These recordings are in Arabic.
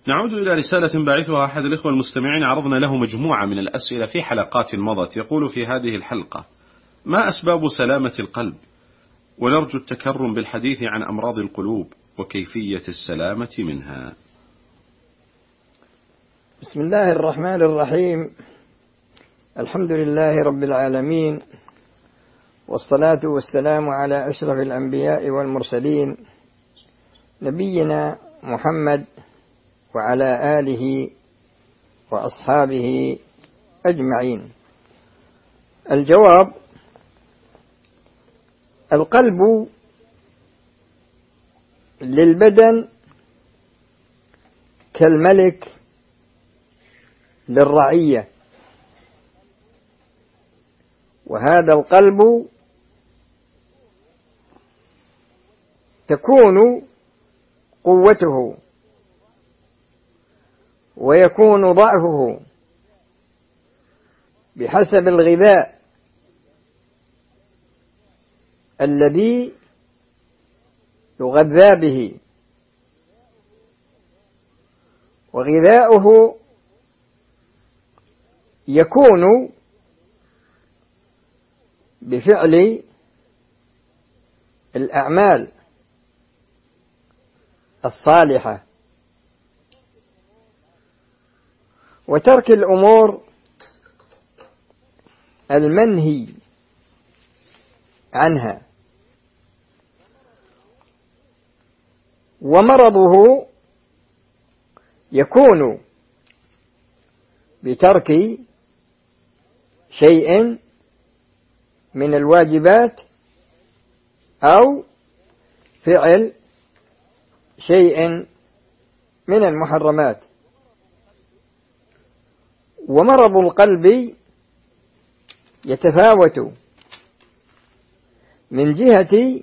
نعود إلى رسالة باعثها أحد الإخوة المستمعين، عرضنا له مجموعة من الأسئلة في حلقات مضت. يقول في هذه الحلقة: ما أسباب سلامة القلب؟ ونرجو التكرم بالحديث عن أمراض القلوب وكيفية السلامة منها. بسم الله الرحمن الرحيم. الحمد لله رب العالمين، والصلاة والسلام على أشرف الأنبياء والمرسلين، نبينا محمد وعلى آله وأصحابه أجمعين. الجواب: القلب للبدن كالملك للرعية، وهذا القلب تكون قوته ويكون ضعفه بحسب الغذاء الذي يغذى به، وغذاؤه يكون بفعل الأعمال الصالحة وترك الأمور المنهي عنها. ومرضه يكون بترك شيء من الواجبات أو فعل شيء من المحرمات. ومرض القلب يتفاوت من جهة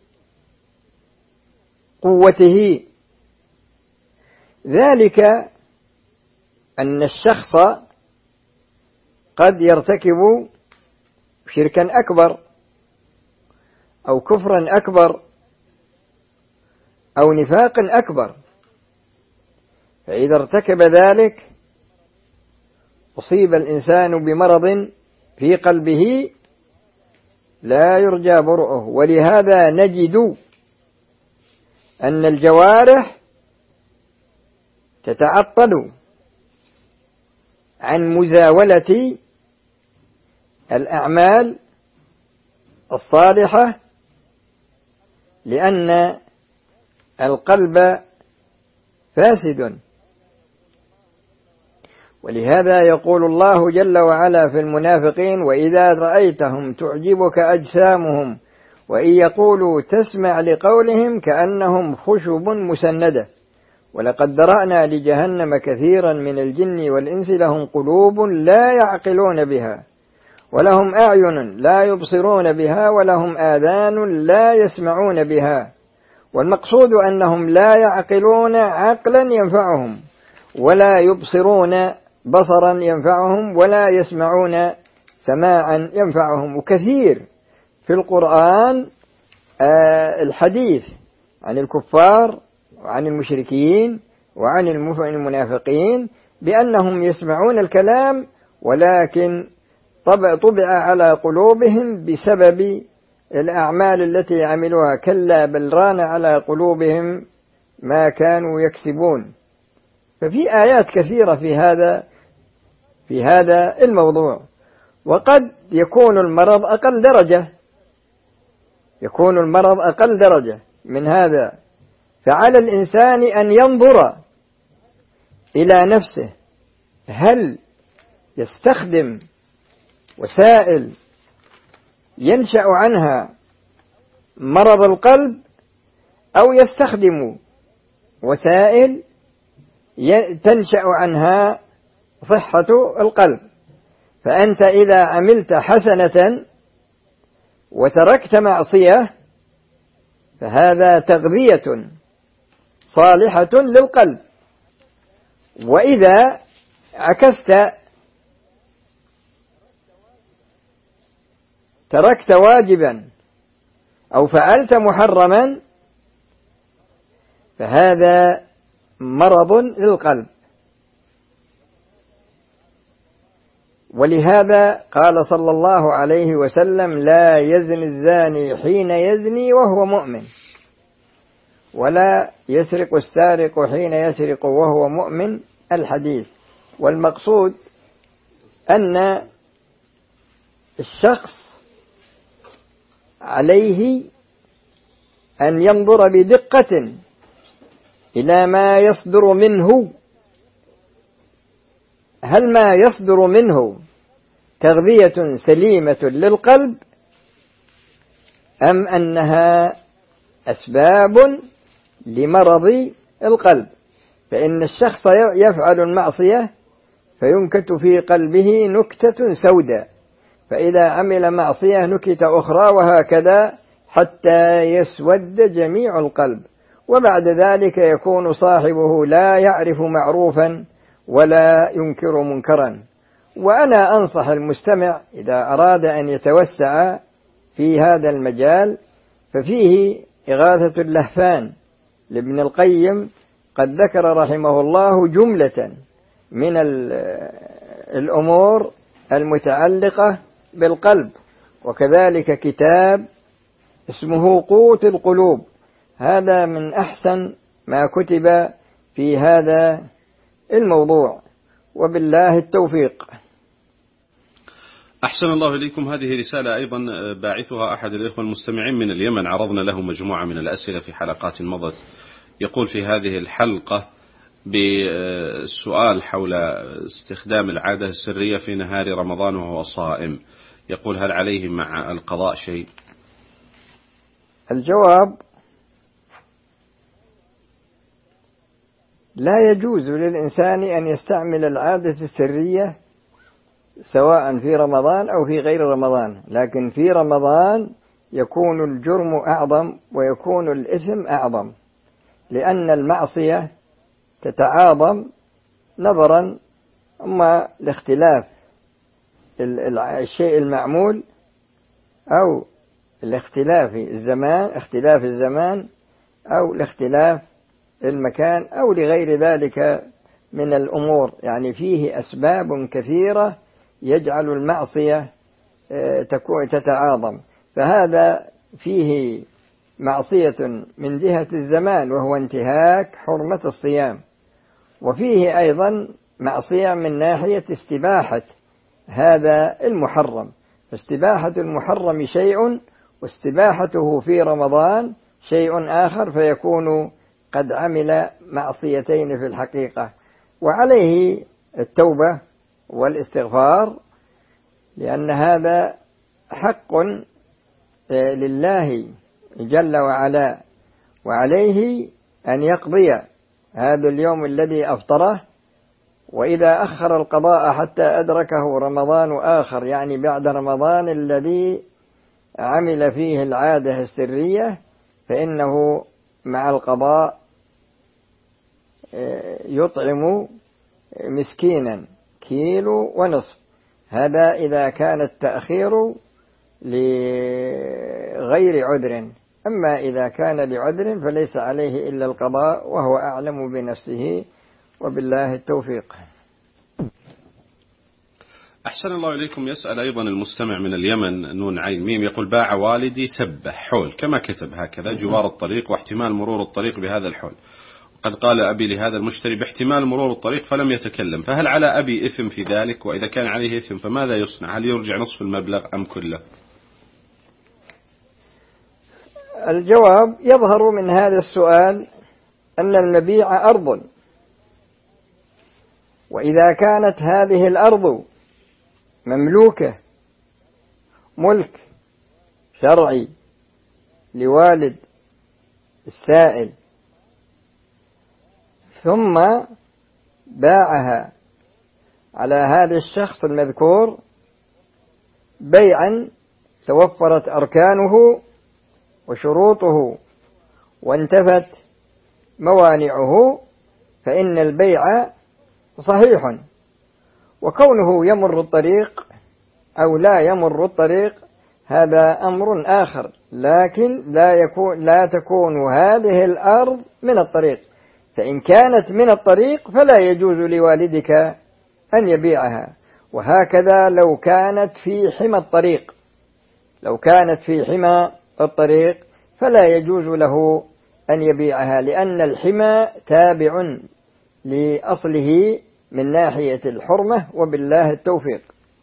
قوته، ذلك أن الشخص قد يرتكب شركا أكبر أو كفرا أكبر أو نفاقا أكبر، فإذا ارتكب ذلك أصيب الإنسان بمرض في قلبه لا يرجى برؤه. ولهذا نجد أن الجوارح تتعطل عن مزاولة الأعمال الصالحة، لأن القلب فاسد. ولهذا يقول الله جل وعلا في المنافقين: وإذا رأيتهم تعجبك أجسامهم وإن يقولوا تسمع لقولهم كأنهم خشب مسندة ولقد ذرأنا لجهنم كثيرا من الجن والإنس لهم قلوب لا يعقلون بها ولهم أعين لا يبصرون بها ولهم آذان لا يسمعون بها. والمقصود أنهم لا يعقلون عقلا ينفعهم ولا يبصرون بصرا ينفعهم ولا يسمعون سماعا ينفعهم. وكثير في القرآن الحديث عن الكفار وعن المشركين وعن المنافقين بأنهم يسمعون الكلام ولكن طبع على قلوبهم بسبب الأعمال التي عملوها. كلا بل ران على قلوبهم ما كانوا يكسبون. ففي آيات كثيرة في هذا الموضوع. وقد يكون المرض أقل درجة من هذا. فعلى الإنسان أن ينظر إلى نفسه، هل يستخدم وسائل ينشأ عنها مرض القلب أو يستخدم وسائل تنشأ عنها صحة القلب. فأنت إذا عملت حسنة وتركت معصية فهذا تغذية صالحة للقلب. وإذا عكست تركت واجبا أو فعلت محرما فهذا مرض للقلب. ولهذا قال صلى الله عليه وسلم: لا يزني الزاني حين يزني وهو مؤمن، ولا يسرق السارق حين يسرق وهو مؤمن، الحديث. والمقصود أن الشخص عليه أن ينظر بدقة إلى ما يصدر منه، هل ما يصدر منه تغذية سليمة للقلب أم أنها أسباب لمرض القلب. فإن الشخص يفعل المعصية فينكت في قلبه نكتة سوداء، فإذا عمل معصية نكتة أخرى، وهكذا حتى يسود جميع القلب، وبعد ذلك يكون صاحبه لا يعرف معروفا ولا ينكر منكرا. وأنا أنصح المستمع إذا أراد أن يتوسع في هذا المجال ففيه إغاثة اللهفان لابن القيم، قد ذكر رحمه الله جملة من الأمور المتعلقة بالقلب، وكذلك كتاب اسمه قوت القلوب، هذا من أحسن ما كتب في هذا الموضوع، وبالله التوفيق. أحسن الله إليكم. هذه رسالة أيضا باعثها أحد الإخوة المستمعين من اليمن، عرضنا له مجموعة من الأسئلة في حلقات مضت. يقول في هذه الحلقة بسؤال حول استخدام العادة السرية في نهار رمضان وهو صائم، يقول: هل عليه مع القضاء شيء؟ الجواب: لا يجوز للإنسان أن يستعمل العادة السرية سواء في رمضان أو في غير رمضان، لكن في رمضان يكون الجرم أعظم ويكون الإثم أعظم، لأن المعصية تتعاظم نظرا أما لاختلاف الشيء المعمول أو اختلاف الزمان أو لاختلاف المكان أو لغير ذلك من الأمور. يعني فيه أسباب كثيرة يجعل المعصية تتعاظم، فهذا فيه معصية من جهة الزمان وهو انتهاك حرمة الصيام، وفيه أيضا معصية من ناحية استباحة هذا المحرم، فاستباحة المحرم شيء واستباحته في رمضان شيء آخر، فيكون قد عمل معصيتين في الحقيقة. وعليه التوبة والاستغفار، لأن هذا حق لله جل وعلا، وعليه أن يقضي هذا اليوم الذي أفطره، وإذا أخر القضاء حتى أدركه رمضان آخر، يعني بعد رمضان الذي عمل فيه العادة السرية، فإنه مع القضاء يطعم مسكينا 1.5 كيلو، هذا إذا كان التأخير لغير عذر، أما إذا كان لعذر فليس عليه إلا القضاء، وهو أعلم بنفسه، وبالله التوفيق. أحسن الله إليكم. يسأل أيضا المستمع من اليمن نون عين ميم، يقول: باع والدي سبة حول كما كتب هكذا جوار الطريق، واحتمال مرور الطريق بهذا الحول، وقد قال أبي لهذا المشتري باحتمال مرور الطريق فلم يتكلم، فهل على أبي إثم في ذلك؟ وإذا كان عليه إثم فماذا يصنع؟ هل يرجع نصف المبلغ أم كله؟ الجواب: يظهر من هذا السؤال أن المبيع أرض، وإذا كانت هذه الأرض مملوكة ملك شرعي لوالد السائل ثم باعها على هذا الشخص المذكور بيعا توفرت أركانه وشروطه وانتفت موانعه، فإن البيع صحيح، وكونه يمر الطريق أو لا يمر الطريق هذا أمر آخر، لكن لا تكون هذه الأرض من الطريق، فإن كانت من الطريق فلا يجوز لوالدك أن يبيعها. وهكذا لو كانت في حمى الطريق، لو كانت في حمى الطريق فلا يجوز له أن يبيعها، لأن الحمى تابع لأصله من ناحية الحرمة، وبالله التوفيق.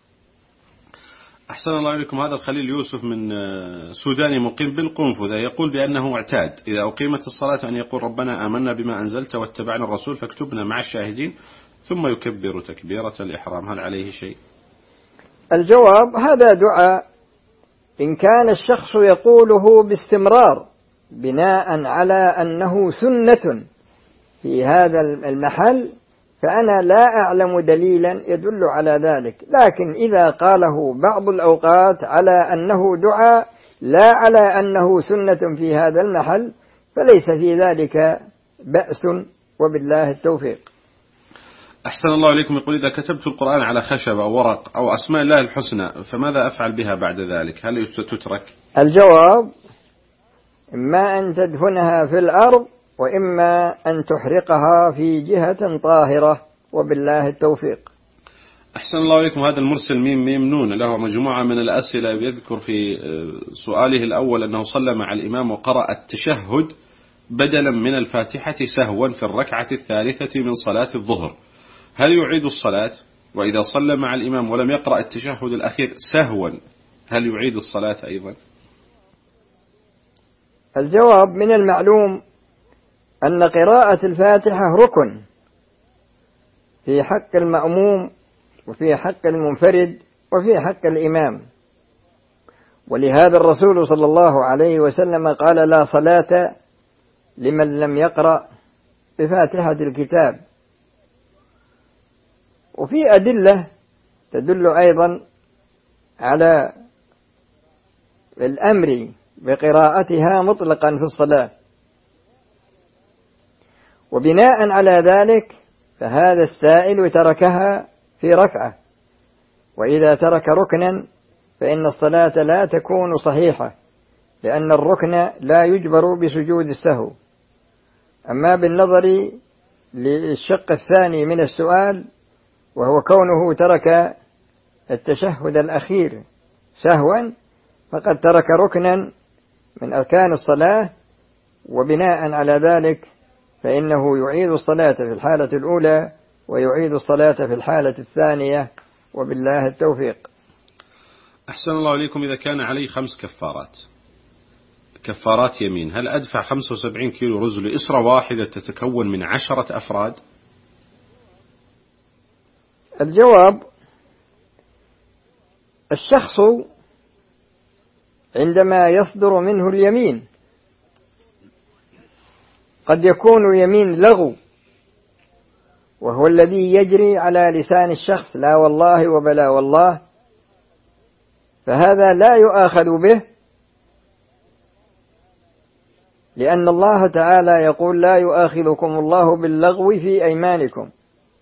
أحسن الله إليكم. هذا الخليل يوسف من سوداني مقيم بالقنفذة يقول بأنه اعتاد إذا أقيمت الصلاة أن يقول ربنا آمنا بما أنزلت واتبعنا الرسول فاكتبنا مع الشاهدين، ثم يكبر تكبيرة الإحرام. هل عليه شيء؟ الجواب: هذا دعاء إن كان الشخص يقوله باستمرار بناء على أنه سنة في هذا المحل فأنا لا أعلم دليلا يدل على ذلك، لكن إذا قاله بعض الأوقات على أنه دعاء لا على أنه سنة في هذا المحل فليس في ذلك بأس، وبالله التوفيق. أحسن الله إليكم. يقول إذا كتبت القرآن على خشب أو ورق أو أسماء الله الحسنى فماذا أفعل بها بعد ذلك؟ هل تترك؟ الجواب: إما أن تدفنها في الأرض وإما أن تحرقها في جهة طاهرة، وبالله التوفيق. أحسن الله إليكم. هذا المرسل ميم نون له مجموعة من الأسئلة، يذكر في سؤاله الأول أنه صلى مع الإمام وقرأ التشهد بدلا من الفاتحة سهوا في الركعة الثالثة من صلاة الظهر، هل يعيد الصلاة؟ وإذا صلى مع الإمام ولم يقرأ التشهد الأخير سهوا هل يعيد الصلاة أيضا؟ الجواب: من المعلوم أن قراءة الفاتحة ركن في حق المأموم وفي حق المنفرد وفي حق الإمام، ولهذا الرسول صلى الله عليه وسلم قال: لا صلاة لمن لم يقرأ بفاتحة الكتاب. وفي أدلة تدل أيضا على الأمر بقراءتها مطلقا في الصلاة، وبناء على ذلك فهذا السائل تركها في ركعة، وإذا ترك ركنا فإن الصلاة لا تكون صحيحة، لأن الركن لا يجبر بسجود السهو. أما بالنظر للشق الثاني من السؤال وهو كونه ترك التشهد الأخير سهوا فقد ترك ركنا من أركان الصلاة، وبناء على ذلك فإنه يعيد الصلاة في الحالة الأولى ويعيد الصلاة في الحالة الثانية، وبالله التوفيق. أحسن الله إليكم. إذا كان علي 5 كفارات يمين، هل أدفع 75 كيلو رز لأسرة واحدة تتكون من 10 أفراد؟ الجواب: الشخص عندما يصدر منه اليمين قد يكون يمين لغو، وهو الذي يجري على لسان الشخص لا والله وبلا والله، فهذا لا يؤاخذ به، لأن الله تعالى يقول: لا يؤاخذكم الله باللغو في أيمانكم،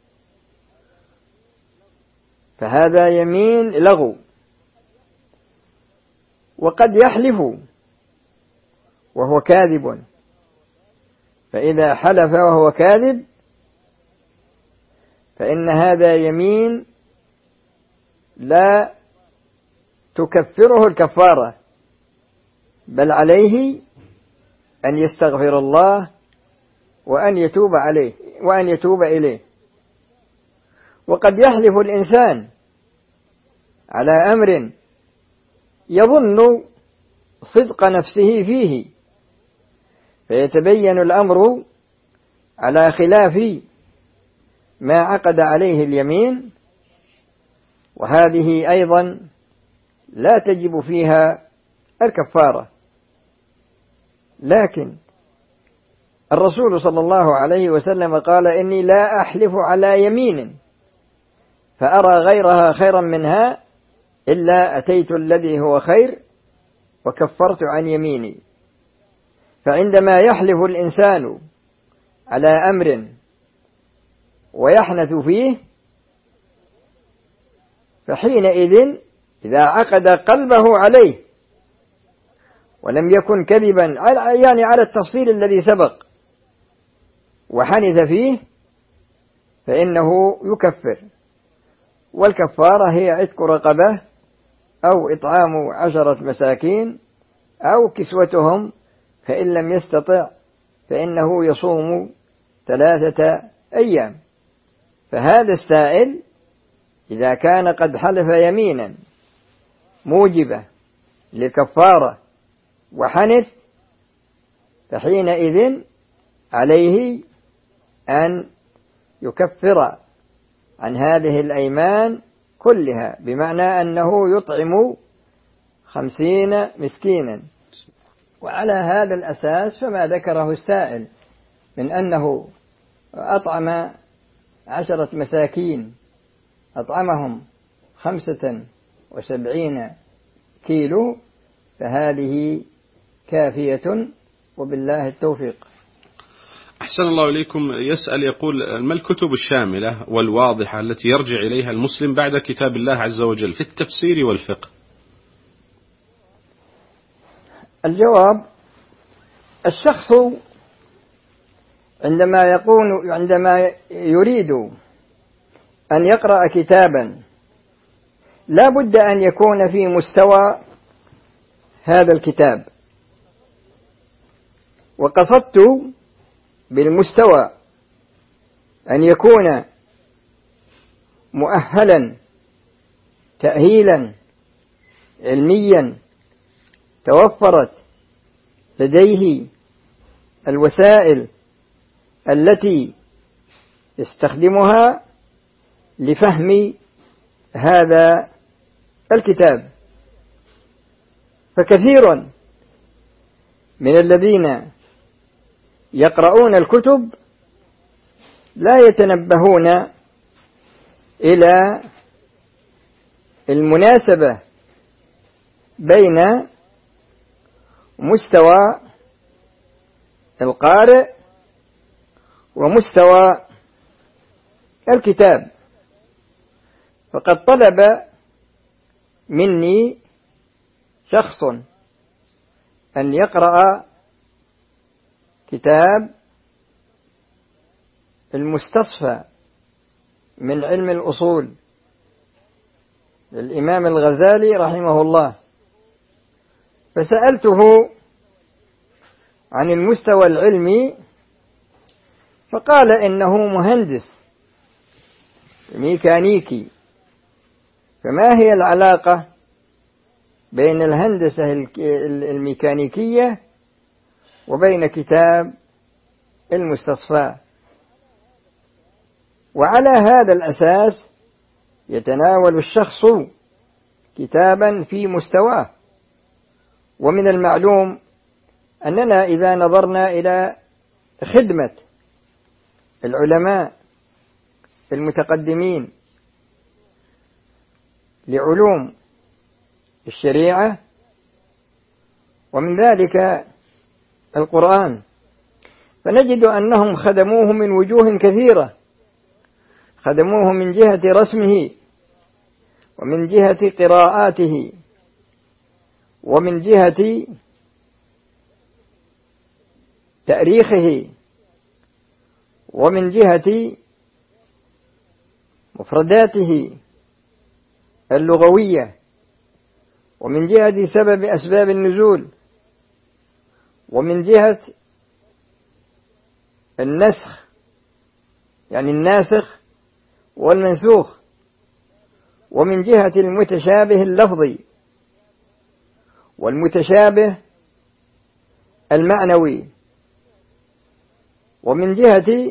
فهذا يمين لغو. وقد يحلف وهو كاذب، فإذا حلف وهو كاذب فإن هذا يمين لا تكفره الكفارة، بل عليه أن يستغفر الله وأن يتوب عليه وأن يتوب إليه. وقد يحلف الإنسان على أمر يظن صدق نفسه فيه فيتبين الأمر على خلاف ما عقد عليه اليمين، وهذه أيضا لا تجب فيها الكفارة. لكن الرسول صلى الله عليه وسلم قال: إني لا أحلف على يمين فأرى غيرها خيرا منها إلا أتيت الذي هو خير وكفرت عن يميني. فعندما يحلف الإنسان على أمر ويحنث فيه فحينئذ إذا عقد قلبه عليه ولم يكن كذبا يعني على التفصيل الذي سبق وحنث فيه فإنه يكفر، والكفارة هي عتق رقبة أو إطعام 10 مساكين أو كسوتهم، فإن لم يستطع فإنه يصوم 3 أيام. فهذا السائل إذا كان قد حلف يمينا موجبة للكفارة وحنث، فحينئذ عليه أن يكفر عن هذه الأيمان كلها، بمعنى أنه يطعم 50 مسكينا. وعلى هذا الأساس فما ذكره السائل من أنه أطعم 10 مساكين أطعمهم 75 كيلو، فهذه كافية وبالله التوفيق. أحسن الله إليكم. يسأل يقول: ما الكتب الشاملة والواضحة التي يرجع إليها المسلم بعد كتاب الله عز وجل في التفسير والفقه؟ الجواب: الشخص عندما يريد أن يقرأ كتابا لا بد أن يكون في مستوى هذا الكتاب، وقصدت بالمستوى أن يكون مؤهلا تأهيلا علميا توفرت لديه الوسائل التي يستخدمها لفهم هذا الكتاب. فكثير من الذين يقرؤون الكتب لا يتنبهون إلى المناسبة بين مستوى القارئ ومستوى الكتاب. فقد طلب مني شخص أن يقرأ كتاب المستصفى من علم الأصول للإمام الغزالي رحمه الله، فسألته عن المستوى العلمي فقال إنه مهندس ميكانيكي. فما هي العلاقة بين الهندسة الميكانيكية وبين كتاب المستصفى؟ وعلى هذا الأساس يتناول الشخص كتابا في مستواه. ومن المعلوم أننا إذا نظرنا إلى خدمة العلماء المتقدمين لعلوم الشريعة، ومن ذلك القرآن، فنجد أنهم خدموه من وجوه كثيرة. خدموه من جهة رسمه، ومن جهة قراءاته، ومن جهة تأريخه، ومن جهة مفرداته اللغوية، ومن جهة أسباب النزول، ومن جهة النسخ يعني الناسخ والمنسوخ، ومن جهة المتشابه اللفظي والمتشابه المعنوي، ومن جهة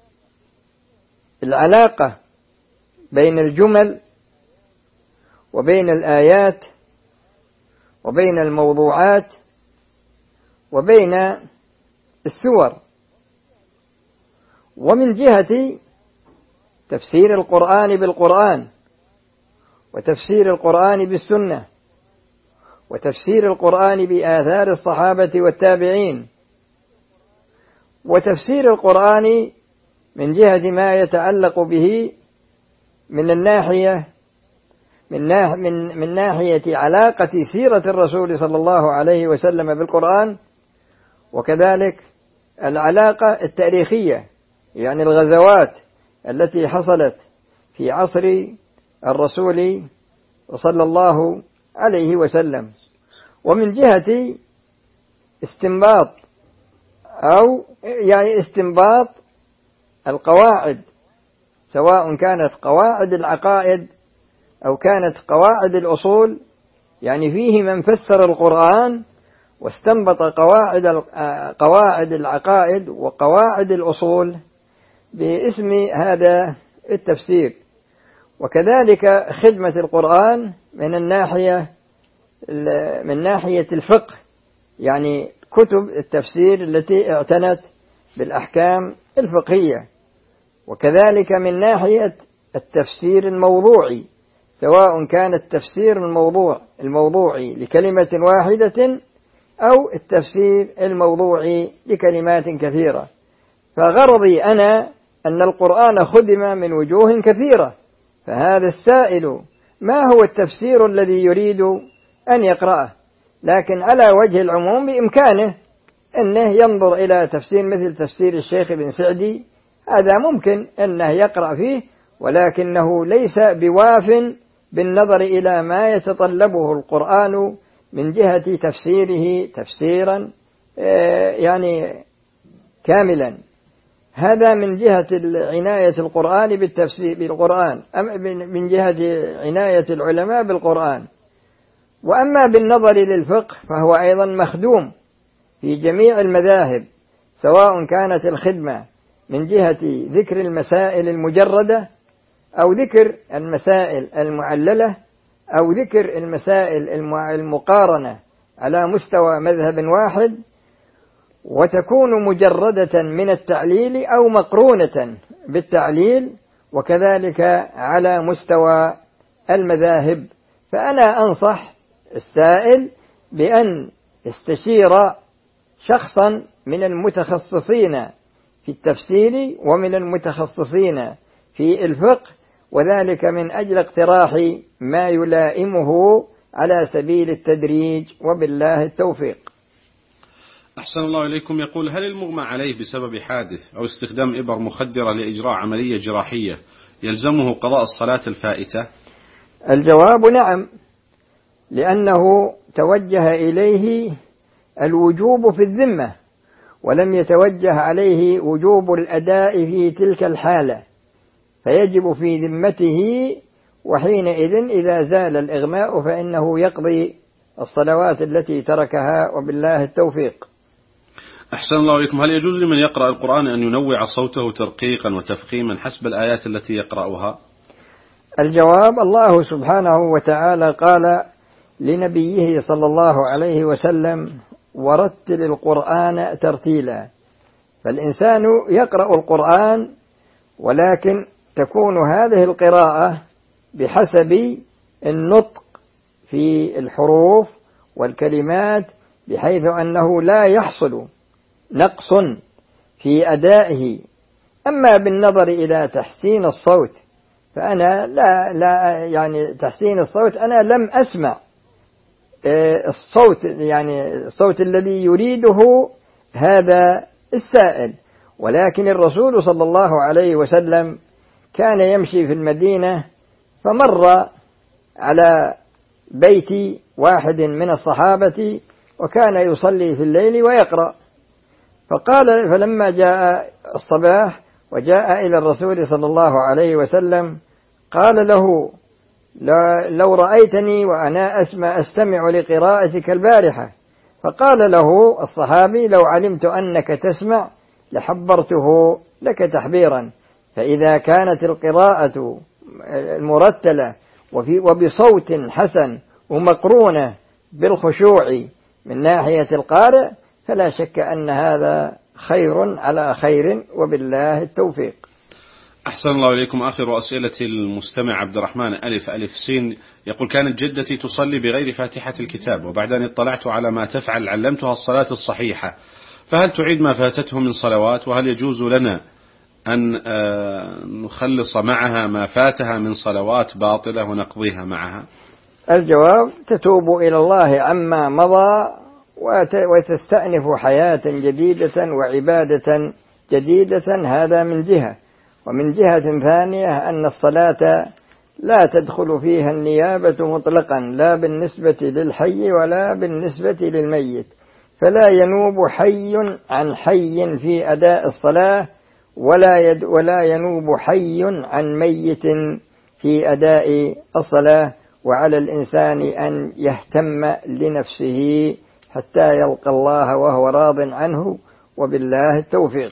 العلاقة بين الجمل وبين الآيات وبين الموضوعات وبين السور، ومن جهة تفسير القرآن بالقرآن، وتفسير القرآن بالسنة، وتفسير القرآن بآثار الصحابة والتابعين، وتفسير القرآن من جهة ما يتعلق به من ناحية علاقة سيرة الرسول صلى الله عليه وسلم بالقرآن، وكذلك العلاقة التاريخية يعني الغزوات التي حصلت في عصر الرسول صلى الله عليه وسلم، ومن جهة استنباط أو يعني استنباط القواعد، سواء كانت قواعد العقائد أو كانت قواعد الأصول. يعني فيه من فسر القرآن واستنبط قواعد العقائد وقواعد الأصول باسم هذا التفسير. وكذلك خدمة القرآن من ناحية الفقه، يعني كتب التفسير التي اعتنت بالأحكام الفقهية، وكذلك من ناحية التفسير الموضوعي، سواء كان التفسير الموضوعي لكلمة واحدة أو التفسير الموضوعي لكلمات كثيرة. فغرضي أنا أن القرآن خدم من وجوه كثيرة، فهذا السائل ما هو التفسير الذي يريد أن يقرأه، لكن على وجه العموم بإمكانه أنه ينظر إلى تفسير مثل تفسير الشيخ بن سعدي، هذا ممكن أنه يقرأ فيه، ولكنه ليس بواف بالنظر إلى ما يتطلبه القرآن من جهة تفسيره تفسيرا يعني كاملا. هذا من جهة عناية القرآن بالقرآن، من جهة عناية العلماء بالقرآن. وأما بالنظر للفقه فهو أيضا مخدوم في جميع المذاهب، سواء كانت الخدمة من جهة ذكر المسائل المجردة أو ذكر المسائل المعللة أو ذكر المسائل المقارنة على مستوى مذهب واحد، وتكون مجردة من التعليل أو مقرونة بالتعليل، وكذلك على مستوى المذاهب. فأنا أنصح السائل بأن يستشير شخصا من المتخصصين في التفسير ومن المتخصصين في الفقه، وذلك من أجل اقتراح ما يلائمه على سبيل التدريج، وبالله التوفيق. أحسن الله إليكم. يقول: هل المغمى عليه بسبب حادث أو استخدام إبر مخدرة لإجراء عملية جراحية يلزمه قضاء الصلاة الفائتة؟ الجواب نعم، لأنه توجه إليه الوجوب في الذمة، ولم يتوجه عليه وجوب الأداء في تلك الحالة، فيجب في ذمته، وحينئذ إذا زال الإغماء فإنه يقضي الصلوات التي تركها، وبالله التوفيق. أحسن الله إليكم. هل يجوز لمن يقرأ القرآن أن ينوع صوته ترقيقا وتفخيما حسب الآيات التي يقرأها؟ الجواب: الله سبحانه وتعالى قال لنبيه صلى الله عليه وسلم: ورتل القرآن ترتيلا. فالإنسان يقرأ القرآن، ولكن تكون هذه القراءة بحسب النطق في الحروف والكلمات، بحيث أنه لا يحصل نقص في أدائه. أما بالنظر إلى تحسين الصوت فأنا لا يعني تحسين الصوت أنا لم أسمع الصوت، يعني الصوت الذي يريده هذا السائل، ولكن الرسول صلى الله عليه وسلم كان يمشي في المدينة، فمر على بيت واحد من الصحابة وكان يصلي في الليل ويقرأ، فلما جاء الصباح وجاء إلى الرسول صلى الله عليه وسلم قال له: لو رأيتني وأنا أستمع لقراءتك البارحة. فقال له الصحابي: لو علمت أنك تسمع لحبرته لك تحبيرا. فإذا كانت القراءة المرتلة وبصوت حسن ومقرونة بالخشوع من ناحية القارئ، فلا شك أن هذا خير على خير، وبالله التوفيق. أحسن الله إليكم. آخر أسئلة المستمع عبد الرحمن ألف سين يقول: كانت جدتي تصلي بغير فاتحة الكتاب، وبعدين اطلعت على ما تفعل علمتها الصلاة الصحيحة، فهل تعيد ما فاتته من صلوات؟ وهل يجوز لنا أن نخلص معها ما فاتها من صلوات باطلة ونقضيها معها؟ الجواب: تتوب إلى الله عما مضى وتستأنف حياة جديدة وعبادة جديدة، هذا من جهة. ومن جهة ثانية أن الصلاة لا تدخل فيها النيابة مطلقا، لا بالنسبة للحي ولا بالنسبة للميت، فلا ينوب حي عن حي في أداء الصلاة، ولا ينوب حي عن ميت في أداء الصلاة. وعلى الإنسان أن يهتم لنفسه حتى يلقى الله وهو راض عنه، وبالله التوفيق.